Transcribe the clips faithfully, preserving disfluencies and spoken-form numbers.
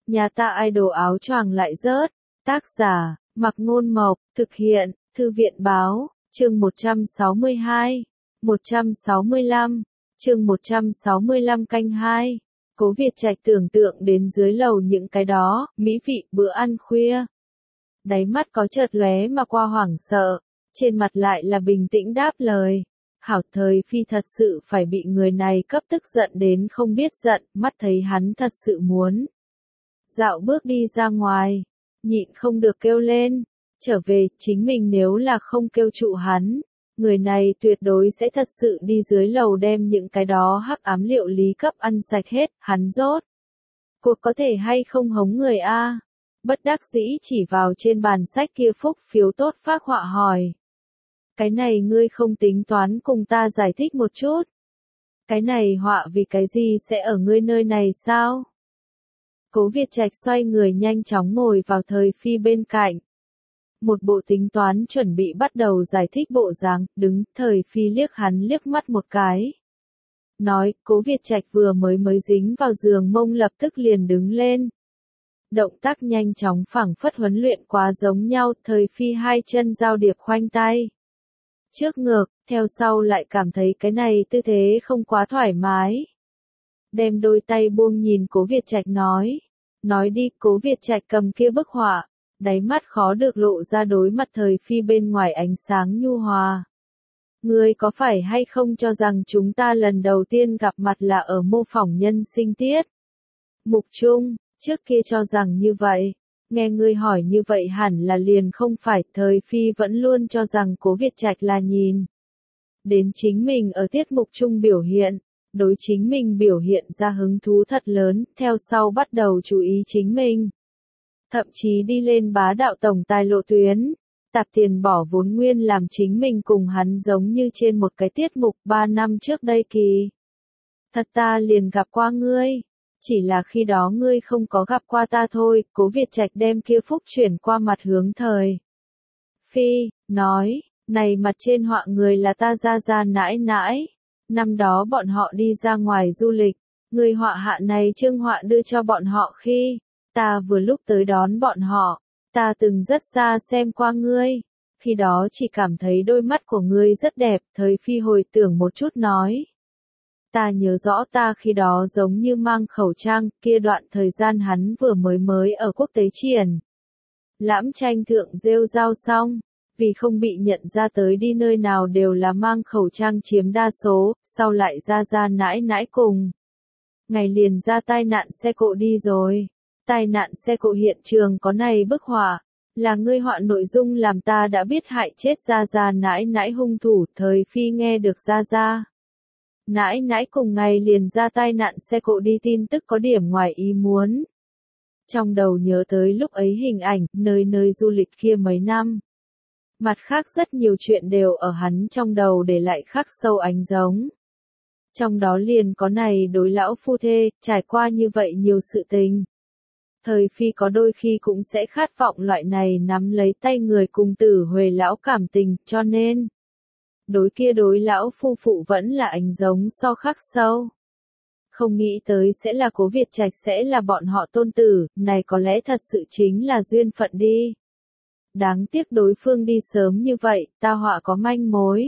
Nhà ta idol áo choàng lại rớt. Tác giả, Mặc Ngôn Mộc, thực hiện, Thư viện Báo, chương một trăm sáu mươi hai, một trăm sáu mươi lăm, chương một trăm sáu mươi lăm canh hai. Cố Việt Trạch tưởng tượng đến dưới lầu những cái đó, mỹ vị bữa ăn khuya. Đáy mắt có chợt lóe mà qua hoảng sợ, trên mặt lại là bình tĩnh đáp lời. Hảo Thời Phi thật sự phải bị người này cấp tức giận đến không biết giận, mắt thấy hắn thật sự muốn dạo bước đi ra ngoài, nhịn không được kêu lên, trở về, chính mình nếu là không kêu trụ hắn, người này tuyệt đối sẽ thật sự đi dưới lầu đem những cái đó hắc ám liệu lý cấp ăn sạch hết, hắn rốt. Cuộc có thể hay không hống người a? Bất đắc dĩ chỉ vào trên bàn sách kia phúc phiếu tốt phác họa hỏi. Cái này ngươi không tính toán cùng ta giải thích một chút. Cái này họa vì cái gì sẽ ở ngươi nơi này sao? Cố Việt Trạch xoay người nhanh chóng ngồi vào Thời Phi bên cạnh. Một bộ tính toán chuẩn bị bắt đầu giải thích bộ dáng, đứng, Thời Phi liếc hắn liếc mắt một cái. Nói, Cố Việt Trạch vừa mới mới dính vào giường mông lập tức liền đứng lên. Động tác nhanh chóng phảng phất huấn luyện quá giống nhau, Thời Phi hai chân giao điệp khoanh tay. Trước ngược, theo sau lại cảm thấy cái này tư thế không quá thoải mái. Đem đôi tay buông nhìn Cố Việt Trạch nói. Nói đi, Cố Việt Trạch cầm kia bức họa, đáy mắt khó được lộ ra đối mặt Thời Phi bên ngoài ánh sáng nhu hòa. Ngươi có phải hay không cho rằng chúng ta lần đầu tiên gặp mặt là ở mô phỏng nhân sinh tiết? Mục Trung, trước kia cho rằng như vậy. Nghe ngươi hỏi như vậy hẳn là liền không phải, Thời Phi vẫn luôn cho rằng Cố Việt Trạch là nhìn đến chính mình ở tiết mục chung biểu hiện, đối chính mình biểu hiện ra hứng thú thật lớn, theo sau bắt đầu chú ý chính mình. Thậm chí đi lên bá đạo tổng tài lộ tuyến, tạp tiền bỏ vốn nguyên làm chính mình cùng hắn giống như trên một cái tiết mục ba năm trước đây kỳ. Thật ta liền gặp qua ngươi. Chỉ là khi đó ngươi không có gặp qua ta thôi, Cố Việt Trạch đem kia phúc chuyển qua mặt hướng Thời Phi, nói, này mặt trên họa người là ta ra ra nãi nãi. Năm đó bọn họ đi ra ngoài du lịch, người họa hạ này trương họa đưa cho bọn họ khi, ta vừa lúc tới đón bọn họ, ta từng rất xa xem qua ngươi. Khi đó chỉ cảm thấy đôi mắt của ngươi rất đẹp, Thời Phi hồi tưởng một chút nói. Ta nhớ rõ ta khi đó giống như mang khẩu trang, kia đoạn thời gian hắn vừa mới mới ở quốc tế triển. Lãm tranh thượng rêu rao xong, vì không bị nhận ra tới đi nơi nào đều là mang khẩu trang chiếm đa số, sau lại ra ra nãi nãi cùng. Ngày liền ra tai nạn xe cộ đi rồi. Tai nạn xe cộ hiện trường có này bức họa, là ngươi họa nội dung làm ta đã biết hại chết ra ra nãi nãi hung thủ, Thời Phi nghe được ra ra. Nãi nãi cùng ngày liền ra tai nạn xe cộ đi tin tức có điểm ngoài ý muốn. Trong đầu nhớ tới lúc ấy hình ảnh, nơi nơi du lịch kia mấy năm. Mặt khác rất nhiều chuyện đều ở hắn trong đầu để lại khắc sâu ánh giống. Trong đó liền có này đối lão phu thê, trải qua như vậy nhiều sự tình. Thời Phi có đôi khi cũng sẽ khát vọng loại này nắm lấy tay người cùng tử huề lão cảm tình, cho nên đối kia đối lão phu phụ vẫn là ánh giống so khắc sâu. Không nghĩ tới sẽ là Cố Việt Trạch sẽ là bọn họ tôn tử, này có lẽ thật sự chính là duyên phận đi. Đáng tiếc đối phương đi sớm như vậy, ta họa có manh mối.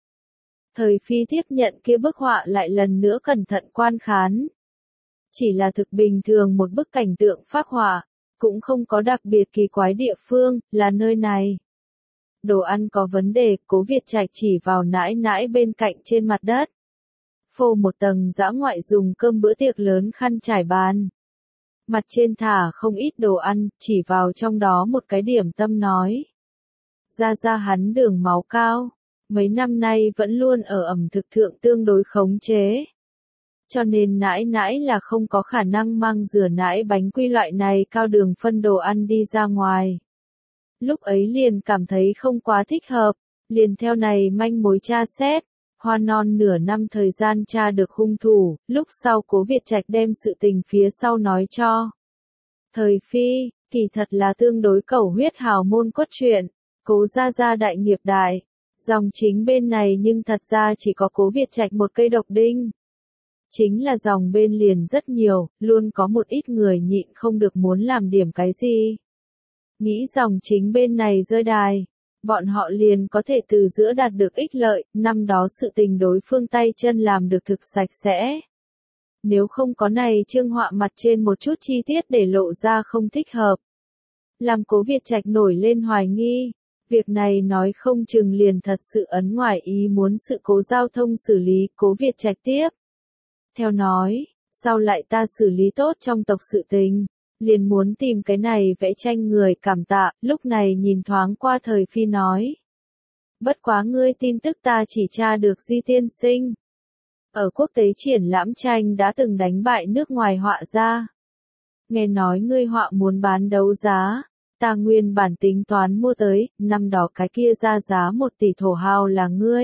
Thời Phi tiếp nhận kia bức họa lại lần nữa cẩn thận quan khán. Chỉ là thực bình thường một bức cảnh tượng phác họa, cũng không có đặc biệt kỳ quái địa phương, là nơi này. Đồ ăn có vấn đề, Cố Việt Trạch chỉ vào nãi nãi bên cạnh trên mặt đất. Phô một tầng dã ngoại dùng cơm bữa tiệc lớn khăn trải bàn. Mặt trên thả không ít đồ ăn, chỉ vào trong đó một cái điểm tâm nói. Ra ra hắn đường máu cao, mấy năm nay vẫn luôn ở ẩm thực thượng tương đối khống chế. Cho nên nãi nãi là không có khả năng mang rửa nãi bánh quy loại này cao đường phân đồ ăn đi ra ngoài. Lúc ấy liền cảm thấy không quá thích hợp, liền theo này manh mối tra xét. Hoa non nửa năm thời gian tra được hung thủ, lúc sau Cố Việt Trạch đem sự tình phía sau nói cho. Thời Phi, kỳ thật là tương đối cẩu huyết hào môn cốt truyện, Cố gia gia đại nghiệp đại, dòng chính bên này nhưng thật ra chỉ có Cố Việt Trạch một cây độc đinh. Chính là dòng bên liền rất nhiều, luôn có một ít người nhịn không được muốn làm điểm cái gì. Nghĩ dòng chính bên này rơi đài, bọn họ liền có thể từ giữa đạt được ích lợi, năm đó sự tình đối phương tay chân làm được thực sạch sẽ. Nếu không có này trương họa mặt trên một chút chi tiết để lộ ra không thích hợp. Làm Cố Việt Trạch nổi lên hoài nghi, việc này nói không chừng liền thật sự ấn ngoài ý muốn sự cố giao thông xử lý. Cố Việt Trạch tiếp theo nói, sau lại ta xử lý tốt trong tộc sự tình, liền muốn tìm cái này vẽ tranh người cảm tạ, lúc này nhìn thoáng qua Thời Phi nói. Bất quá ngươi tin tức ta chỉ tra được Di tiên sinh. Ở quốc tế triển lãm tranh đã từng đánh bại nước ngoài họa ra. Nghe nói ngươi họa muốn bán đấu giá, ta nguyên bản tính toán mua tới, năm đó cái kia ra giá một tỷ thổ hào là ngươi.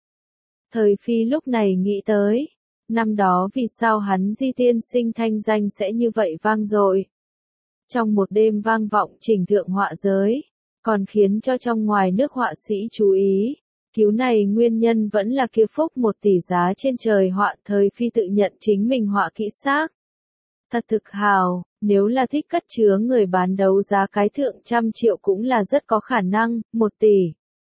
Thời Phi lúc này nghĩ tới, năm đó vì sao hắn Di tiên sinh thanh danh sẽ như vậy vang dội. Trong một đêm vang vọng trình thượng họa giới, còn khiến cho trong ngoài nước họa sĩ chú ý. Cứu này nguyên nhân vẫn là kia phúc một tỷ giá trên trời họa. Thời Phi tự nhận chính mình họa kỹ xác. Thật thực hào, nếu là thích cất chứa người bán đấu giá cái thượng trăm triệu cũng là rất có khả năng, một tỷ.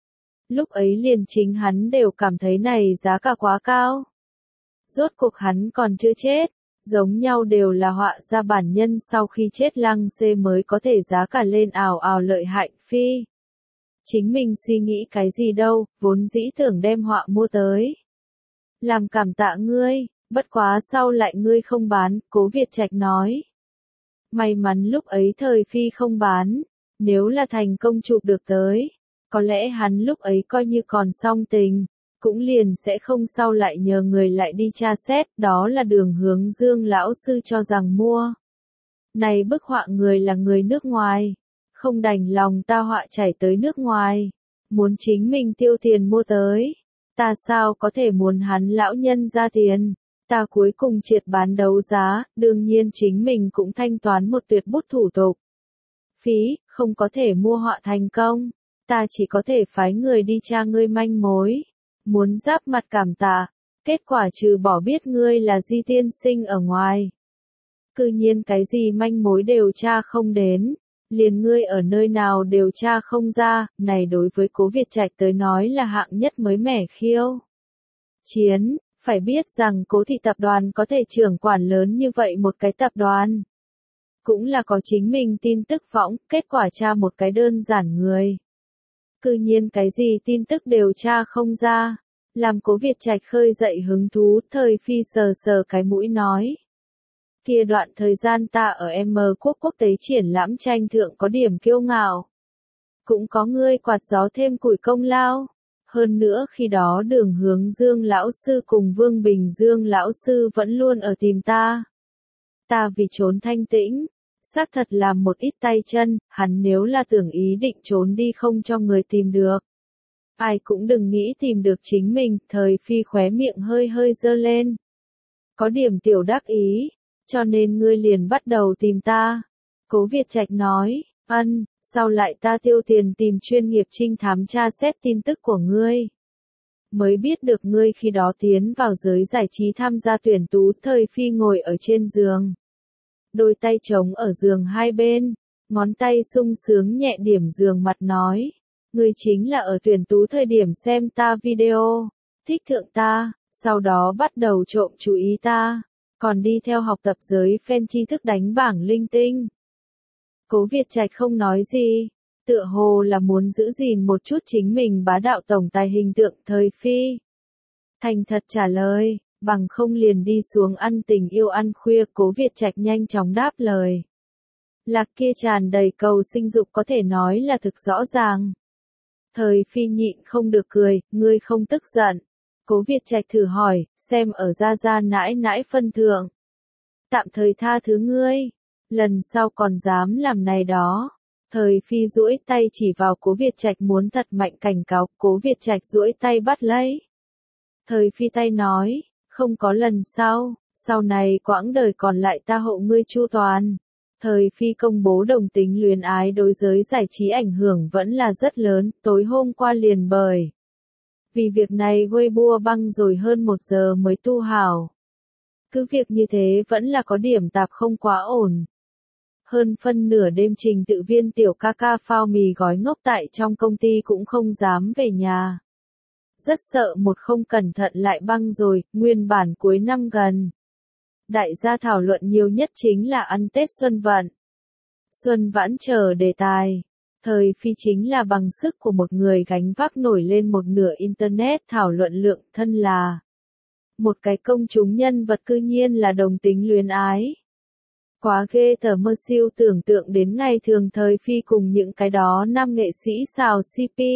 Lúc ấy liền chính hắn đều cảm thấy này giá cả quá cao. Rốt cuộc hắn còn chưa chết, giống nhau đều là họa ra bản nhân sau khi chết lăng xê mới có thể giá cả lên ào ào lợi hại. Phi chính mình suy nghĩ cái gì đâu, vốn dĩ tưởng đem họa mua tới. Làm cảm tạ ngươi, bất quá sau lại ngươi không bán, Cố Việt Trạch nói. May mắn lúc ấy Thời Phi không bán, nếu là thành công chụp được tới, có lẽ hắn lúc ấy coi như còn song tình, cũng liền sẽ không sau lại nhờ người lại đi tra xét, đó là Đường Hướng Dương lão sư cho rằng mua. Này bức họa người là người nước ngoài. Không đành lòng ta họa chảy tới nước ngoài, muốn chính mình tiêu tiền mua tới, ta sao có thể muốn hắn lão nhân ra tiền, ta cuối cùng triệt bán đấu giá, đương nhiên chính mình cũng thanh toán một tuyệt bút thủ tục. Phí, không có thể mua họa thành công, ta chỉ có thể phái người đi tra ngươi manh mối, muốn giáp mặt cảm tạ, kết quả trừ bỏ biết ngươi là Di tiên sinh ở ngoài. Cư nhiên cái gì manh mối đều tra không đến. Liền ngươi ở nơi nào điều tra không ra, này đối với Cố Việt Trạch tới nói là hạng nhất mới mẻ khiêu. Chiến, phải biết rằng Cố thị tập đoàn có thể trưởng quản lớn như vậy một cái tập đoàn. Cũng là có chính mình tin tức võng, kết quả tra một cái đơn giản người. Cư nhiên cái gì tin tức đều tra không ra, làm Cố Việt Trạch khơi dậy hứng thú. Thời Phi sờ sờ cái mũi nói. Kia đoạn thời gian ta ở M quốc quốc tế triển lãm tranh thượng có điểm kiêu ngạo. Cũng có ngươi quạt gió thêm củi công lao. Hơn nữa khi đó Đường Hướng Dương lão sư cùng Vương Bình Dương lão sư vẫn luôn ở tìm ta. Ta vì trốn thanh tĩnh, xác thật làm một ít tay chân, hắn nếu là tưởng ý định trốn đi không cho người tìm được. Ai cũng đừng nghĩ tìm được chính mình. Thời Phi khóe miệng hơi hơi dơ lên. Có điểm tiểu đắc ý. Cho nên ngươi liền bắt đầu tìm ta. Cố Việt Trạch nói, ân, sau lại ta tiêu tiền tìm chuyên nghiệp trinh thám tra xét tin tức của ngươi. Mới biết được ngươi khi đó tiến vào giới giải trí tham gia tuyển tú. Thời Phi ngồi ở trên giường. Đôi tay trống ở giường hai bên, ngón tay sung sướng nhẹ điểm giường mặt nói. Ngươi chính là ở tuyển tú thời điểm xem ta video, thích thượng ta, sau đó bắt đầu trộm chú ý ta. Còn đi theo học tập giới fan tri thức đánh bảng linh tinh. Cố Việt Trạch không nói gì, tựa hồ là muốn giữ gìn một chút chính mình bá đạo tổng tài hình tượng. Thời Phi thành thật trả lời, bằng không liền đi xuống ăn tình yêu ăn khuya. Cố Việt Trạch nhanh chóng đáp lời. Lạc kia tràn đầy cầu sinh dục có thể nói là thực rõ ràng. Thời Phi nhịn không được cười, ngươi không tức giận. Cố Việt Trạch thử hỏi, xem ở gia gia nãi nãi phân thượng. Tạm thời tha thứ ngươi, lần sau còn dám làm này đó. Thời Phi duỗi tay chỉ vào Cố Việt Trạch muốn thật mạnh cảnh cáo. Cố Việt Trạch duỗi tay bắt lấy. Thời Phi tay nói, không có lần sau, sau này quãng đời còn lại ta hộ ngươi chu toàn. Thời Phi công bố đồng tính luyến ái đối giới giải trí ảnh hưởng vẫn là rất lớn. Tối hôm qua liền bởi vì việc này Weibo băng rồi hơn một giờ mới tu hảo. Cứ việc như thế vẫn là có điểm tạp không quá ổn. Hơn phân nửa đêm Trình Tự Viên tiểu ca ca phao mì gói ngốc tại trong công ty cũng không dám về nhà. Rất sợ một không cẩn thận lại băng rồi, nguyên bản cuối năm gần. Đại gia thảo luận nhiều nhất chính là ăn Tết Xuân Vận. Xuân Vãn chờ đề tài. Thời phi chính là bằng sức của một người gánh vác nổi lên một nửa Internet thảo luận lượng thân là. Một cái công chúng nhân vật cư nhiên là đồng tính luyến ái. Quá ghê tởm mơ siêu tưởng tượng đến ngày thường thời phi cùng những cái đó nam nghệ sĩ xào xê pê.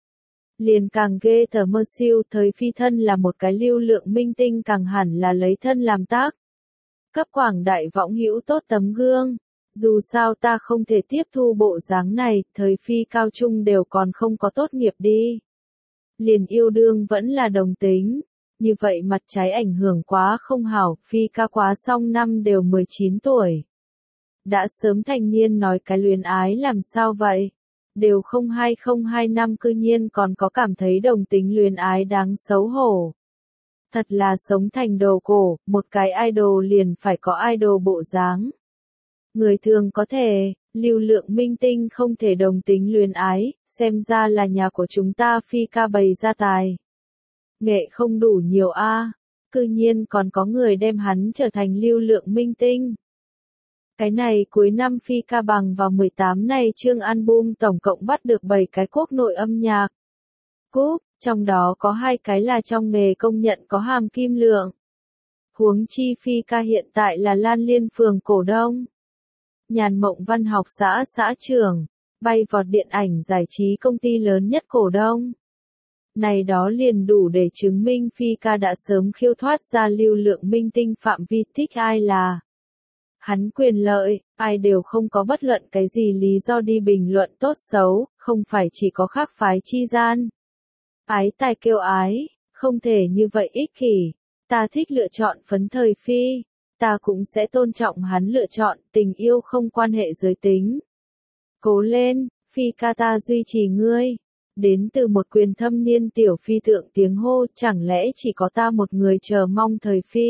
Liền càng ghê tởm mơ siêu thời phi thân là một cái lưu lượng minh tinh càng hẳn là lấy thân làm tác. Cấp quảng đại võng hữu tốt tấm gương. Dù sao ta không thể tiếp thu bộ dáng này, thời phi cao trung đều còn không có tốt nghiệp đi. Liền yêu đương vẫn là đồng tính. Như vậy mặt trái ảnh hưởng quá không hảo, phi ca quá xong năm đều mười chín tuổi. Đã sớm thành niên nói cái luyến ái làm sao vậy? Đều không hai không hai năm cư nhiên còn có cảm thấy đồng tính luyến ái đáng xấu hổ. Thật là sống thành đồ cổ, một cái idol liền phải có idol bộ dáng. Người thường có thể, lưu lượng minh tinh không thể đồng tính luyến ái, xem ra là nhà của chúng ta phi ca bày ra tài. Nghệ không đủ nhiều a, à. Cư nhiên còn có người đem hắn trở thành lưu lượng minh tinh. Cái này cuối năm phi ca bằng vào mười tám này chương album tổng cộng bắt được bảy cái quốc nội âm nhạc. Cúp, trong đó có hai cái là trong nghề công nhận có hàm kim lượng. Huống chi phi ca hiện tại là Lan Liên Phường cổ đông. Nhàn Mộng Văn học xã xã trưởng, bay vọt điện ảnh giải trí công ty lớn nhất cổ đông. Này đó liền đủ để chứng minh phi ca đã sớm khiêu thoát ra lưu lượng minh tinh phạm vi thích ai là. Hắn quyền lợi, ai đều không có bất luận cái gì lý do đi bình luận tốt xấu, không phải chỉ có khác phái chi gian. Ái tài kêu ái, không thể như vậy ích kỷ. Ta thích lựa chọn phấn thời phi, ta cũng sẽ tôn trọng hắn lựa chọn, tình yêu không quan hệ giới tính. Cố lên, phi ca ta duy trì ngươi. Đến từ một quyền thâm niên tiểu phi thượng tiếng hô, chẳng lẽ chỉ có ta một người chờ mong thời phi.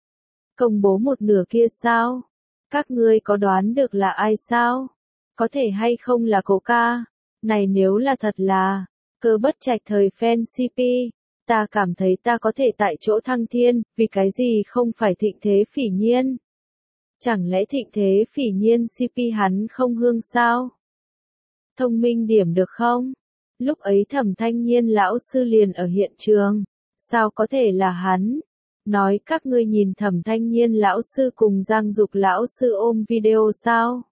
Công bố một nửa kia sao? Các ngươi có đoán được là ai sao? Có thể hay không là Cố ca? Này nếu là thật là, Cơ Bất Trạch thời fan xê pê, ta cảm thấy ta có thể tại chỗ thăng thiên, vì cái gì không phải Thịnh Thế Phỉ Nhiên? Chẳng lẽ Thịnh Thế Phỉ Nhiên xê pê hắn không hương sao? Thông minh điểm được không? Lúc ấy Thẩm Thanh Nhiên lão sư liền ở hiện trường, sao có thể là hắn? Nói các ngươi nhìn Thẩm Thanh Nhiên lão sư cùng Giang Dục lão sư ôm video sao?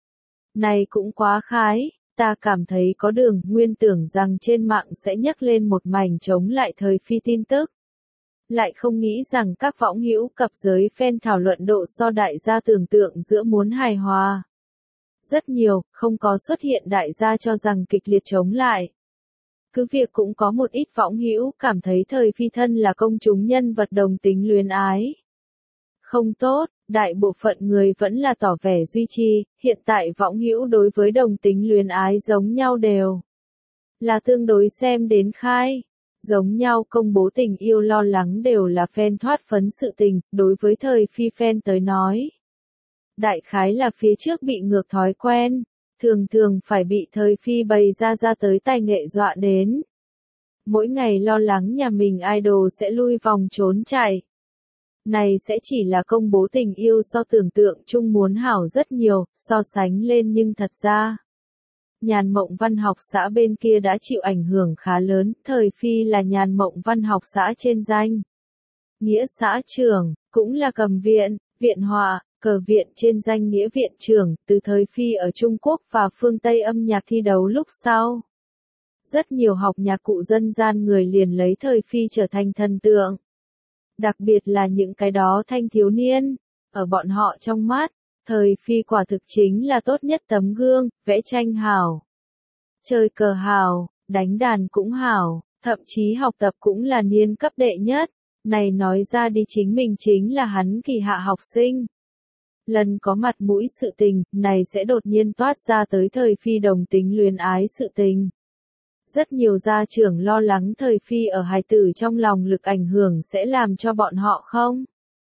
Này cũng quá khái, ta cảm thấy có đường, nguyên tưởng rằng trên mạng sẽ nhắc lên một mảnh chống lại thời phi tin tức. Lại không nghĩ rằng các võng hữu cập giới fan thảo luận độ so đại gia tưởng tượng giữa muốn hài hòa. Rất nhiều, không có xuất hiện đại gia cho rằng kịch liệt chống lại. Cứ việc cũng có một ít võng hữu cảm thấy thời phi thân là công chúng nhân vật đồng tính luyến ái. Không tốt, đại bộ phận người vẫn là tỏ vẻ duy trì, hiện tại võng hữu đối với đồng tính luyến ái giống nhau đều là tương đối xem đến khai. Giống nhau công bố tình yêu lo lắng đều là fan thoát phấn sự tình, đối với thời phi fan tới nói. Đại khái là phía trước bị ngược thói quen. Thường thường phải bị thời phi bày ra ra tới tài nghệ dọa đến. Mỗi ngày lo lắng nhà mình idol sẽ lui vòng trốn chạy. Này sẽ chỉ là công bố tình yêu so tưởng tượng chung muốn hảo rất nhiều, so sánh lên nhưng thật ra. Nhàn Mộng Văn học xã bên kia đã chịu ảnh hưởng khá lớn, thời phi là Nhàn Mộng Văn học xã trên danh. Nghĩa xã trưởng, cũng là cầm viện, viện họa. Cờ viện trên danh nghĩa viện trưởng, từ thời phi ở Trung Quốc và phương Tây âm nhạc thi đấu lúc sau. Rất nhiều học nhạc cụ dân gian người liền lấy thời phi trở thành thần tượng. Đặc biệt là những cái đó thanh thiếu niên, ở bọn họ trong mắt, thời phi quả thực chính là tốt nhất tấm gương, vẽ tranh hảo. Chơi cờ hảo, đánh đàn cũng hảo, thậm chí học tập cũng là niên cấp đệ nhất. Này nói ra đi chính mình chính là hắn kỳ hạ học sinh. Lần có mặt mũi sự tình, này sẽ đột nhiên toát ra tới thời phi đồng tính luyến ái sự tình. Rất nhiều gia trưởng lo lắng thời phi ở hài tử trong lòng lực ảnh hưởng sẽ làm cho bọn họ không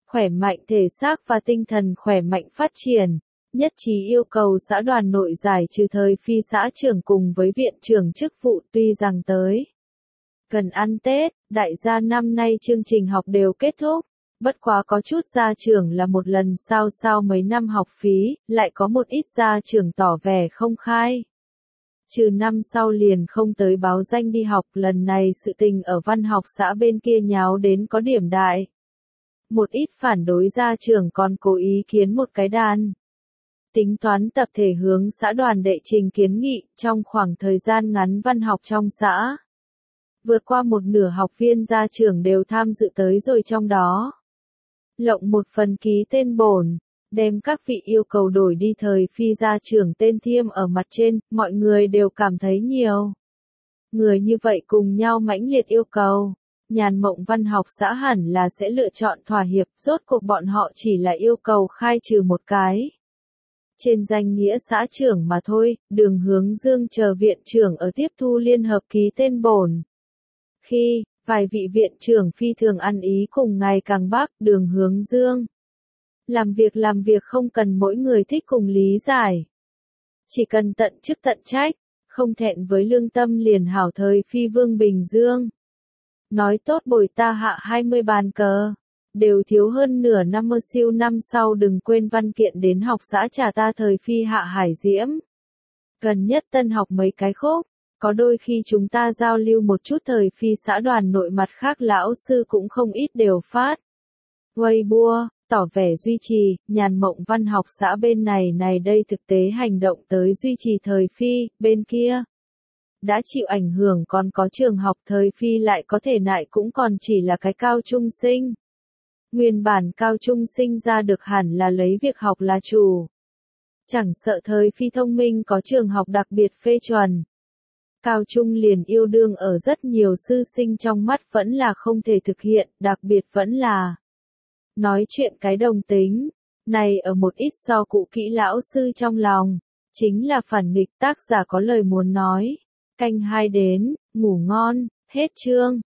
khỏe mạnh thể xác và tinh thần khỏe mạnh phát triển, nhất trí yêu cầu xã đoàn nội giải trừ thời phi xã trưởng cùng với viện trưởng chức vụ. Tuy rằng tới gần ăn Tết, đại gia năm nay chương trình học đều kết thúc, bất quá có chút gia trưởng là một lần sao sao mấy năm học phí, lại có một ít gia trưởng tỏ vẻ không khai. Trừ năm sau liền không tới báo danh đi học, lần này sự tình ở văn học xã bên kia nháo đến có điểm đại. Một ít phản đối gia trưởng còn cố ý kiến một cái đàn. Tính toán tập thể hướng xã đoàn đệ trình kiến nghị, trong khoảng thời gian ngắn văn học trong xã. Vượt qua một nửa học viên gia trưởng đều tham dự tới rồi trong đó. Lộng một phần ký tên bổn, đem các vị yêu cầu đổi đi thời phi gia trưởng tên thiêm ở mặt trên, mọi người đều cảm thấy nhiều. Người như vậy cùng nhau mãnh liệt yêu cầu. Nhàn Mộng văn học xã hẳn là sẽ lựa chọn thỏa hiệp, rốt cuộc bọn họ chỉ là yêu cầu khai trừ một cái. Trên danh nghĩa xã trưởng mà thôi, Đường Hướng Dương chờ viện trưởng ở tiếp thu liên hợp ký tên bổn. Khi, vài vị viện trưởng phi thường ăn ý cùng ngày càng bác Đường Hướng Dương. Làm việc làm việc không cần mỗi người thích cùng lý giải. Chỉ cần tận chức tận trách, không thẹn với lương tâm liền hảo. Thời phi Vương Bình Dương nói tốt bồi ta hạ hai mươi bàn cờ, đều thiếu hơn nửa năm mơ siêu năm sau đừng quên văn kiện đến học xã trả ta. Thời phi Hạ Hải Diễm gần nhất tân học mấy cái khúc, có đôi khi chúng ta giao lưu một chút. Thời phi xã đoàn nội mặt khác lão sư cũng không ít đều phát Weibo, tỏ vẻ duy trì. Nhàn Mộng văn học xã bên này này đây thực tế hành động tới duy trì thời phi, bên kia đã chịu ảnh hưởng còn có trường học. Thời phi lại có thể nại cũng còn chỉ là cái cao trung sinh. Nguyên bản cao trung sinh ra được hẳn là lấy việc học là chủ. Chẳng sợ thời phi thông minh có trường học đặc biệt phê chuẩn. Cao trung liền yêu đương ở rất nhiều sư sinh trong mắt vẫn là không thể thực hiện, đặc biệt vẫn là nói chuyện cái đồng tính. Này ở một ít so cụ kỹ lão sư trong lòng, chính là phản nghịch. Tác giả có lời muốn nói. Canh hai đến, ngủ ngon, hết chương.